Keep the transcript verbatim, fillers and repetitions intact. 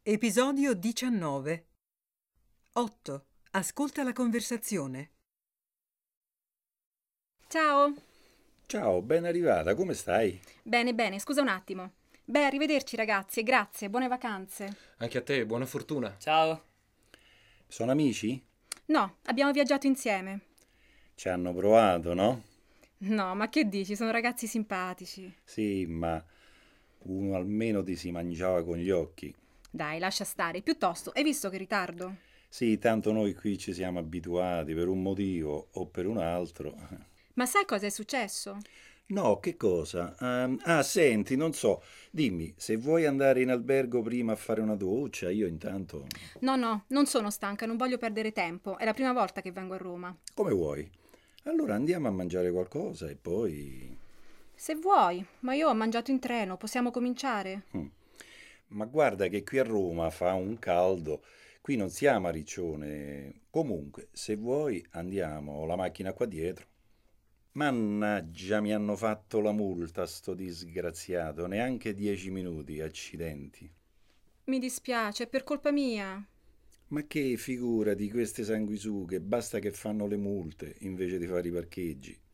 Episodio diciannove. otto. Ascolta la conversazione. Ciao. Ciao, ben arrivata, come stai? Bene, bene, scusa un attimo. Beh, arrivederci ragazzi, grazie, buone vacanze. Anche a te, buona fortuna. Ciao. Sono amici? No, abbiamo viaggiato insieme. Ci hanno provato, no? No, ma che dici, sono ragazzi simpatici. Sì, ma uno almeno ti si mangiava con gli occhi. Dai, lascia stare. Piuttosto, hai visto che ritardo? Sì, tanto noi qui ci siamo abituati per un motivo o per un altro. Ma sai cosa è successo? No, che cosa? Ehm, ah, senti, non so, dimmi, se vuoi andare in albergo prima a fare una doccia, io intanto... No, no, non sono stanca, non voglio perdere tempo. È la prima volta che vengo a Roma. Come vuoi? Allora andiamo a mangiare qualcosa e poi... Se vuoi, ma io ho mangiato in treno, possiamo cominciare? Mm. Ma guarda che qui a Roma fa un caldo, qui non siamo a Riccione. Comunque, se vuoi andiamo, ho la macchina qua dietro. Mannaggia, mi hanno fatto la multa, sto disgraziato, neanche dieci minuti, accidenti. Mi dispiace, è per colpa mia. Ma che figura di queste sanguisughe, basta che fanno le multe invece di fare i parcheggi.